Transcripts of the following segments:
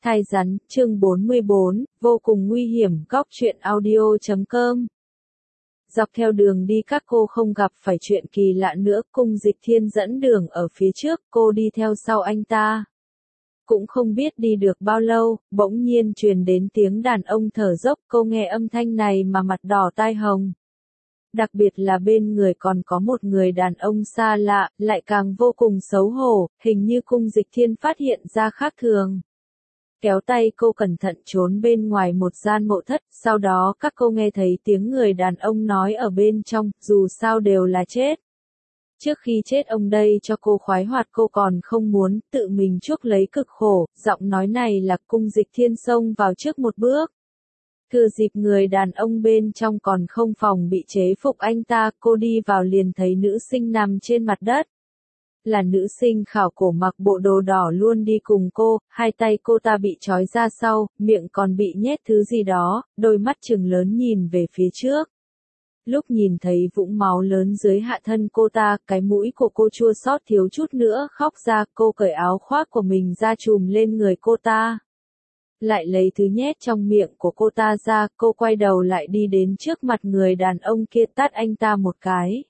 Thai rắn, chương 44, vô cùng nguy hiểm, góc truyện audio.com. Dọc theo đường đi các cô không gặp phải chuyện kỳ lạ nữa, Cung Dịch Thiên dẫn đường ở phía trước, cô đi theo sau anh ta. Cũng không biết đi được bao lâu, bỗng nhiên truyền đến tiếng đàn ông thở dốc, cô nghe âm thanh này mà mặt đỏ tai hồng. Đặc biệt là bên người còn có một người đàn ông xa lạ, lại càng vô cùng xấu hổ, hình như Cung Dịch Thiên phát hiện ra khác thường. Kéo tay cô cẩn thận trốn bên ngoài một gian mộ thất, sau đó các cô nghe thấy tiếng người đàn ông nói ở bên trong, dù sao đều là chết. Trước khi chết ông đây cho cô khoái hoạt cô còn không muốn, tự mình chuốc lấy cực khổ, giọng nói này là Cung Dịch Thiên xông vào trước một bước. Thừa dịp người đàn ông bên trong còn không phòng bị chế phục anh ta, cô đi vào liền thấy nữ sinh nằm trên mặt đất. Là nữ sinh khảo cổ mặc bộ đồ đỏ luôn đi cùng cô, hai tay cô ta bị trói ra sau, miệng còn bị nhét thứ gì đó, đôi mắt trừng lớn nhìn về phía trước. Lúc nhìn thấy vũng máu lớn dưới hạ thân cô ta, cái mũi của cô chua xót thiếu chút nữa khóc ra, cô cởi áo khoác của mình ra trùm lên người cô ta. Lại lấy thứ nhét trong miệng của cô ta ra, cô quay đầu lại đi đến trước mặt người đàn ông kia tát anh ta một cái.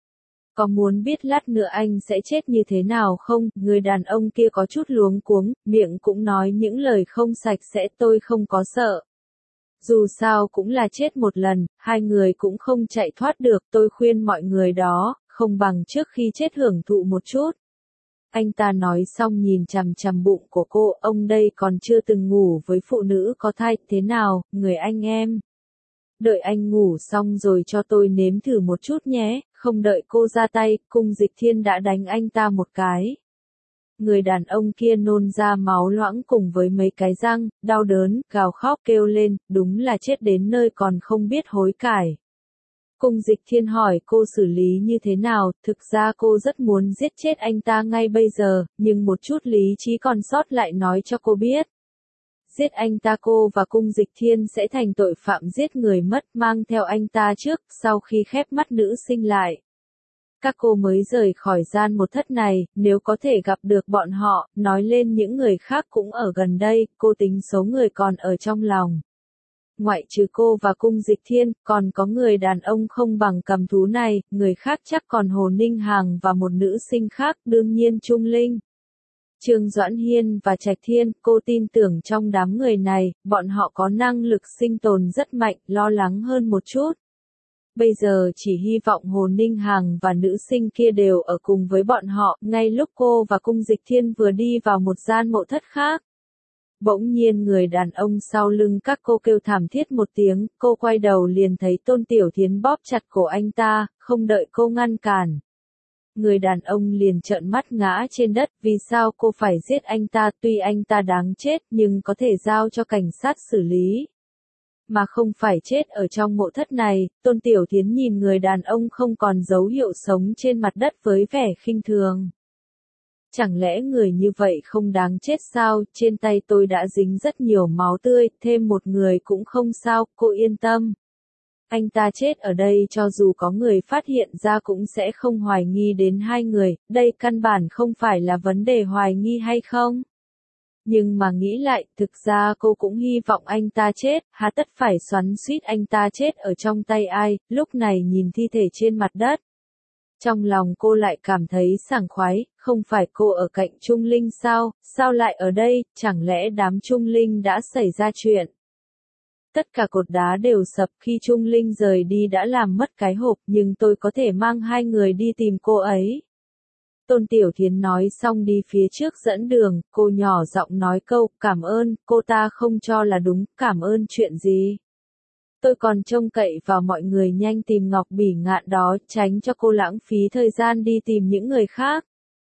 Có muốn biết lát nữa anh sẽ chết như thế nào không? Người đàn ông kia có chút luống cuống, miệng cũng nói những lời không sạch sẽ, tôi không có sợ. Dù sao cũng là chết một lần, hai người cũng không chạy thoát được, tôi khuyên mọi người đó, không bằng trước khi chết hưởng thụ một chút. Anh ta nói xong nhìn chằm chằm bụng của cô, ông đây còn chưa từng ngủ với phụ nữ có thai, thế nào, người anh em? Đợi anh ngủ xong rồi cho tôi nếm thử một chút nhé, không đợi cô ra tay, Cung Dịch Thiên đã đánh anh ta một cái. Người đàn ông kia nôn ra máu loãng cùng với mấy cái răng, đau đớn, gào khóc kêu lên, đúng là chết đến nơi còn không biết hối cải. Cung Dịch Thiên hỏi cô xử lý như thế nào, thực ra cô rất muốn giết chết anh ta ngay bây giờ, nhưng một chút lý trí còn sót lại nói cho cô biết. Giết anh ta cô và Cung Dịch Thiên sẽ thành tội phạm giết người mất, mang theo anh ta trước, sau khi khép mắt nữ sinh lại. Các cô mới rời khỏi gian một thất này, nếu có thể gặp được bọn họ, nói lên những người khác cũng ở gần đây, cô tính số người còn ở trong lòng. Ngoại trừ cô và Cung Dịch Thiên, còn có người đàn ông không bằng cầm thú này, người khác chắc còn Hồ Ninh Hằng và một nữ sinh khác, đương nhiên Trung Linh. Trương Doãn Hiên và Trạch Thiên, cô tin tưởng trong đám người này, bọn họ có năng lực sinh tồn rất mạnh, lo lắng hơn một chút. Bây giờ chỉ hy vọng Hồ Ninh Hằng và nữ sinh kia đều ở cùng với bọn họ, ngay lúc cô và Cung Dịch Thiên vừa đi vào một gian mộ thất khác. Bỗng nhiên người đàn ông sau lưng các cô kêu thảm thiết một tiếng, cô quay đầu liền thấy Tôn Tiểu Thiến bóp chặt cổ anh ta, không đợi cô ngăn cản. Người đàn ông liền trợn mắt ngã trên đất, vì sao cô phải giết anh ta, tuy anh ta đáng chết nhưng có thể giao cho cảnh sát xử lý. Mà không phải chết ở trong mộ thất này, Tôn Tiểu Thiến nhìn người đàn ông không còn dấu hiệu sống trên mặt đất với vẻ khinh thường. Chẳng lẽ người như vậy không đáng chết sao, trên tay tôi đã dính rất nhiều máu tươi, thêm một người cũng không sao, cô yên tâm. Anh ta chết ở đây cho dù có người phát hiện ra cũng sẽ không hoài nghi đến hai người, đây căn bản không phải là vấn đề hoài nghi hay không. Nhưng mà nghĩ lại, thực ra cô cũng hy vọng anh ta chết, hà tất phải xoắn xuýt anh ta chết ở trong tay ai, lúc này nhìn thi thể trên mặt đất. Trong lòng cô lại cảm thấy sảng khoái, không phải cô ở cạnh Trung Linh sao lại ở đây, chẳng lẽ đám Trung Linh đã xảy ra chuyện. Tất cả cột đá đều sập khi Trung Linh rời đi đã làm mất cái hộp, nhưng tôi có thể mang hai người đi tìm cô ấy. Tôn Tiểu Thiến nói xong đi phía trước dẫn đường, cô nhỏ giọng nói câu, cảm ơn, cô ta không cho là đúng, cảm ơn chuyện gì. Tôi còn trông cậy vào mọi người nhanh tìm Ngọc Bỉ Ngạn đó, tránh cho cô lãng phí thời gian đi tìm những người khác.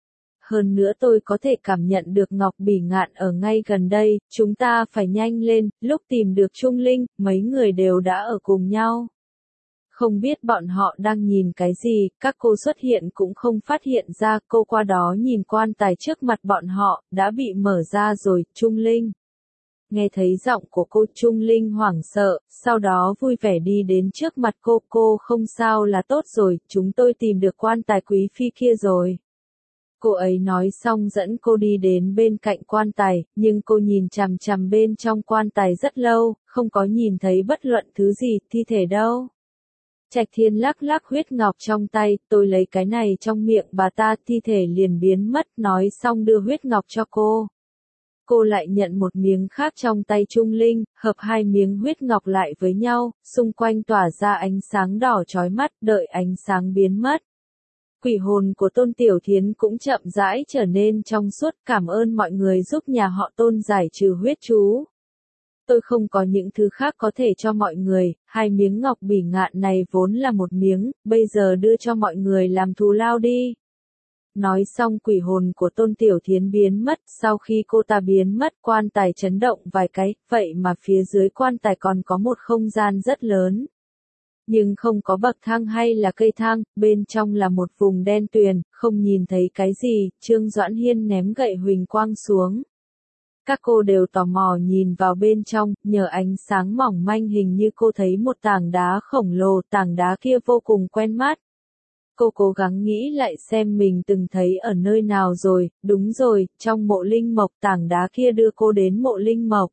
Hơn nữa tôi có thể cảm nhận được Ngọc Bỉ Ngạn ở ngay gần đây, chúng ta phải nhanh lên, lúc tìm được Trung Linh, mấy người đều đã ở cùng nhau. Không biết bọn họ đang nhìn cái gì, các cô xuất hiện cũng không phát hiện ra, cô qua đó nhìn quan tài trước mặt bọn họ, đã bị mở ra rồi, Trung Linh. Nghe thấy giọng của cô, Trung Linh hoảng sợ, sau đó vui vẻ đi đến trước mặt cô không sao là tốt rồi, chúng tôi tìm được quan tài quý phi kia rồi. Cô ấy nói xong dẫn cô đi đến bên cạnh quan tài, nhưng cô nhìn chằm chằm bên trong quan tài rất lâu, không có nhìn thấy bất luận thứ gì, thi thể đâu. Trạch Thiên lắc lắc huyết ngọc trong tay, tôi lấy cái này trong miệng bà ta, thi thể liền biến mất, nói xong đưa huyết ngọc cho cô. Cô lại nhận một miếng khác trong tay Trung Linh, hợp hai miếng huyết ngọc lại với nhau, xung quanh tỏa ra ánh sáng đỏ chói mắt, đợi ánh sáng biến mất. Quỷ hồn của Tôn Tiểu Thiến cũng chậm rãi trở nên trong suốt, cảm ơn mọi người giúp nhà họ Tôn giải trừ huyết chú. Tôi không có những thứ khác có thể cho mọi người, hai miếng ngọc bỉ ngạn này vốn là một miếng, bây giờ đưa cho mọi người làm thù lao đi. Nói xong quỷ hồn của Tôn Tiểu Thiến biến mất, sau khi cô ta biến mất quan tài chấn động vài cái, vậy mà phía dưới quan tài còn có một không gian rất lớn. Nhưng không có bậc thang hay là cây thang, bên trong là một vùng đen tuyền, không nhìn thấy cái gì, Trương Doãn Hiên ném gậy huỳnh quang xuống. Các cô đều tò mò nhìn vào bên trong, nhờ ánh sáng mỏng manh hình như cô thấy một tảng đá khổng lồ, tảng đá kia vô cùng quen mắt. Cô cố gắng nghĩ lại xem mình từng thấy ở nơi nào rồi, đúng rồi, trong mộ linh mộc, tảng đá kia đưa cô đến mộ linh mộc.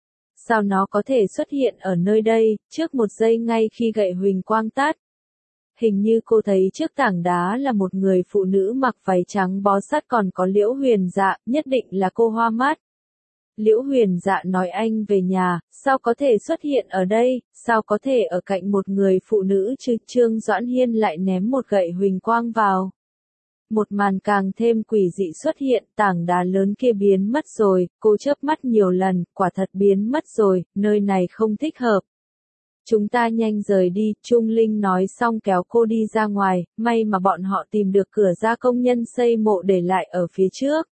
Sao nó có thể xuất hiện ở nơi đây, trước một giây ngay khi gậy huỳnh quang tắt? Hình như cô thấy trước tảng đá là một người phụ nữ mặc váy trắng bó sát, còn có Liễu Huyền Dạ, nhất định là cô hoa mắt. Liễu Huyền Dạ nói anh về nhà, sao có thể xuất hiện ở đây, sao có thể ở cạnh một người phụ nữ chứ? Trương Doãn Hiên lại ném một gậy huỳnh quang vào. Một màn càng thêm quỷ dị xuất hiện, tảng đá lớn kia biến mất rồi, cô chớp mắt nhiều lần, quả thật biến mất rồi, nơi này không thích hợp. Chúng ta nhanh rời đi, Trung Linh nói xong kéo cô đi ra ngoài, may mà bọn họ tìm được cửa ra công nhân xây mộ để lại ở phía trước.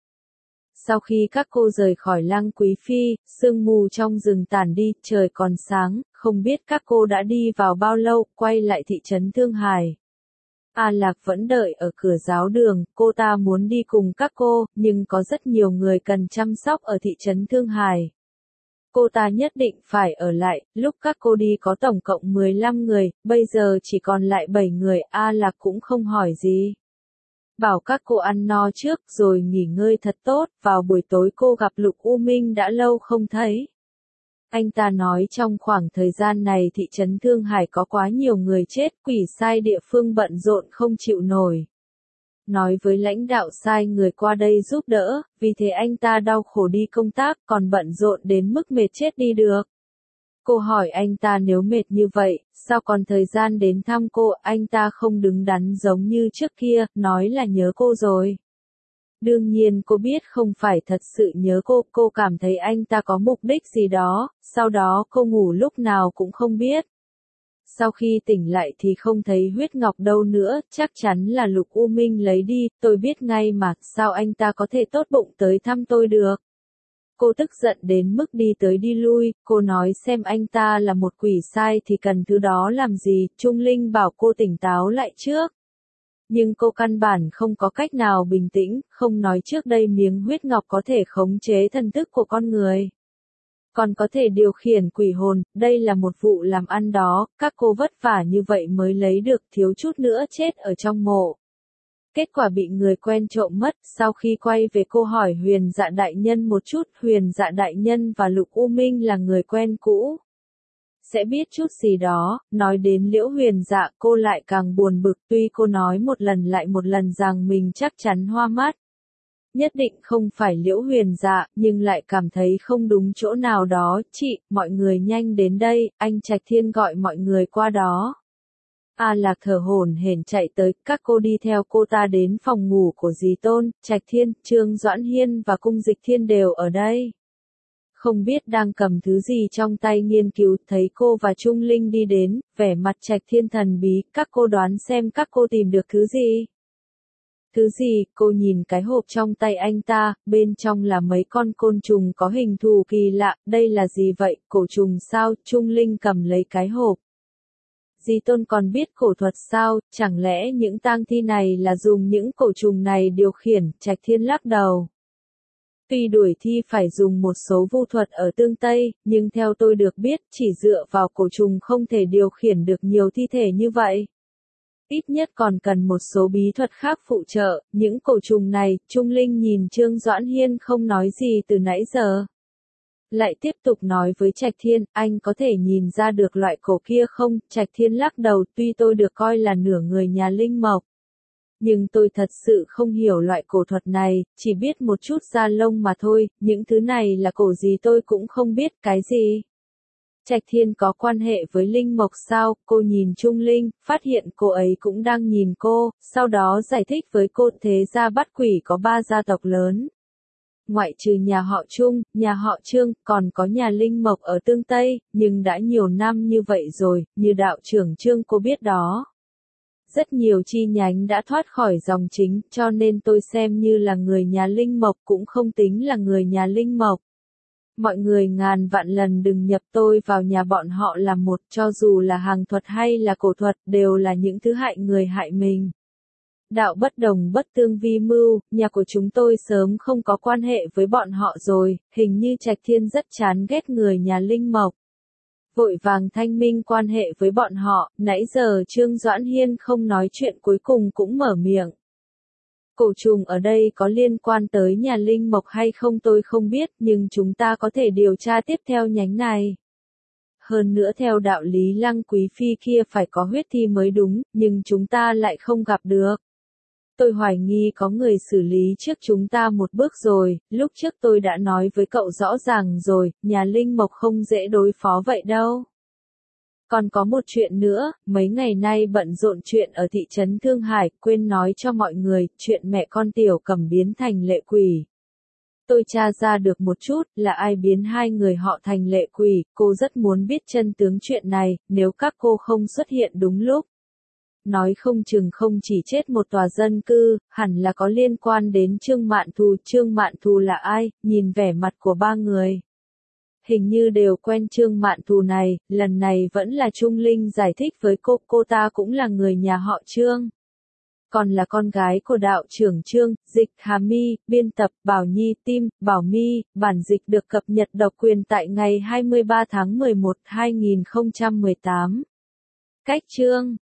Sau khi các cô rời khỏi Lăng Quý Phi, sương mù trong rừng tản đi, trời còn sáng, không biết các cô đã đi vào bao lâu, quay lại thị trấn Thương Hải. A Lạc vẫn đợi ở cửa giáo đường, cô ta muốn đi cùng các cô, nhưng có rất nhiều người cần chăm sóc ở thị trấn Thương Hải. Cô ta nhất định phải ở lại, lúc các cô đi có tổng cộng 15 người, bây giờ chỉ còn lại 7 người, A Lạc cũng không hỏi gì. Bảo các cô ăn no trước rồi nghỉ ngơi thật tốt, vào buổi tối cô gặp Lục U Minh đã lâu không thấy. Anh ta nói trong khoảng thời gian này thị trấn Thương Hải có quá nhiều người chết, quỷ sai địa phương bận rộn không chịu nổi. Nói với lãnh đạo sai người qua đây giúp đỡ, vì thế anh ta đau khổ đi công tác, còn bận rộn đến mức mệt chết đi được. Cô hỏi anh ta nếu mệt như vậy, sao còn thời gian đến thăm cô, anh ta không đứng đắn giống như trước kia, nói là nhớ cô rồi. Đương nhiên cô biết không phải thật sự nhớ cô cảm thấy anh ta có mục đích gì đó, sau đó cô ngủ lúc nào cũng không biết. Sau khi tỉnh lại thì không thấy huyết ngọc đâu nữa, chắc chắn là Lục U Minh lấy đi, tôi biết ngay mà, sao anh ta có thể tốt bụng tới thăm tôi được. Cô tức giận đến mức đi tới đi lui, cô nói xem anh ta là một quỷ sai thì cần thứ đó làm gì, Trung Linh bảo cô tỉnh táo lại trước. Nhưng cô căn bản không có cách nào bình tĩnh, không nói trước đây miếng huyết ngọc có thể khống chế thần thức của con người. Còn có thể điều khiển quỷ hồn, đây là một vụ làm ăn đó, các cô vất vả như vậy mới lấy được, thiếu chút nữa chết ở trong mộ. Kết quả bị người quen trộm mất, sau khi quay về cô hỏi Huyền Dạ đại nhân một chút, Huyền Dạ đại nhân và Lục U Minh là người quen cũ. Sẽ biết chút gì đó, nói đến Liễu Huyền Dạ cô lại càng buồn bực, tuy cô nói một lần lại một lần rằng mình chắc chắn hoa mắt. Nhất định không phải Liễu Huyền Dạ, nhưng lại cảm thấy không đúng chỗ nào đó, chị, mọi người nhanh đến đây, anh Trạch Thiên gọi mọi người qua đó. A Lạc thở hổn hển chạy tới, các cô đi theo cô ta đến phòng ngủ của dì Tôn, Trạch Thiên, Trương Doãn Hiên và Cung Dịch Thiên đều ở đây. Không biết đang cầm thứ gì trong tay nghiên cứu, thấy cô và Trung Linh đi đến, vẻ mặt Trạch Thiên thần bí, các cô đoán xem các cô tìm được thứ gì. Thứ gì, cô nhìn cái hộp trong tay anh ta, bên trong là mấy con côn trùng có hình thù kỳ lạ, đây là gì vậy, cổ trùng sao, Trung Linh cầm lấy cái hộp. Dì Tôn còn biết cổ thuật sao, chẳng lẽ những tang thi này là dùng những cổ trùng này điều khiển, Trạch Thiên lắc đầu. Tuy đuổi thi phải dùng một số vu thuật ở tương Tây, nhưng theo tôi được biết, chỉ dựa vào cổ trùng không thể điều khiển được nhiều thi thể như vậy. Ít nhất còn cần một số bí thuật khác phụ trợ, những cổ trùng này, Trung Linh nhìn Trương Doãn Hiên không nói gì từ nãy giờ. Lại tiếp tục nói với Trạch Thiên, anh có thể nhìn ra được loại cổ kia không? Trạch Thiên lắc đầu, tuy tôi được coi là nửa người nhà Linh Mộc. Nhưng tôi thật sự không hiểu loại cổ thuật này, chỉ biết một chút da lông mà thôi, những thứ này là cổ gì tôi cũng không biết, cái gì. Trạch Thiên có quan hệ với Linh Mộc sao? Cô nhìn Trung Linh, phát hiện cô ấy cũng đang nhìn cô, sau đó giải thích với cô thế gia Bát Quỷ có 3 gia tộc lớn. Ngoại trừ nhà họ Trung, nhà họ Trương, còn có nhà Linh Mộc ở Tương Tây, nhưng đã nhiều năm như vậy rồi, như đạo trưởng Trương cô biết đó. Rất nhiều chi nhánh đã thoát khỏi dòng chính, cho nên tôi xem như là người nhà Linh Mộc cũng không tính là người nhà Linh Mộc. Mọi người ngàn vạn lần đừng nhập tôi vào nhà bọn họ làm một, cho dù là hàng thuật hay là cổ thuật, đều là những thứ hại người hại mình. Đạo bất đồng bất tương vi mưu, nhà của chúng tôi sớm không có quan hệ với bọn họ rồi, hình như Trạch Thiên rất chán ghét người nhà Linh Mộc. Vội vàng thanh minh quan hệ với bọn họ, nãy giờ Trương Doãn Hiên không nói chuyện cuối cùng cũng mở miệng. Cổ trùng ở đây có liên quan tới nhà Linh Mộc hay không tôi không biết, nhưng chúng ta có thể điều tra tiếp theo nhánh này. Hơn nữa theo đạo lý Lăng Quý Phi kia phải có huyết thi mới đúng, nhưng chúng ta lại không gặp được. Tôi hoài nghi có người xử lý trước chúng ta một bước rồi, lúc trước tôi đã nói với cậu rõ ràng rồi, nhà Linh Mộc không dễ đối phó vậy đâu. Còn có một chuyện nữa, mấy ngày nay bận rộn chuyện ở thị trấn Thương Hải, quên nói cho mọi người, chuyện mẹ con Tiểu Cẩm biến thành lệ quỷ. Tôi tra ra được một chút, là ai biến hai người họ thành lệ quỷ, cô rất muốn biết chân tướng chuyện này, nếu các cô không xuất hiện đúng lúc. Nói không chừng không chỉ chết một tòa dân cư, hẳn là có liên quan đến Trương Mạn Thù. Trương Mạn Thù là ai? Nhìn vẻ mặt của ba người. Hình như đều quen Trương Mạn Thù này, lần này vẫn là Trung Linh giải thích với cô ta cũng là người nhà họ Trương. Còn là con gái của đạo trưởng Trương, dịch Hà Mi, biên tập Bảo Nhi Tim, Bảo Mi, bản dịch được cập nhật độc quyền tại ngày 23 tháng 11, 2018. Cách chương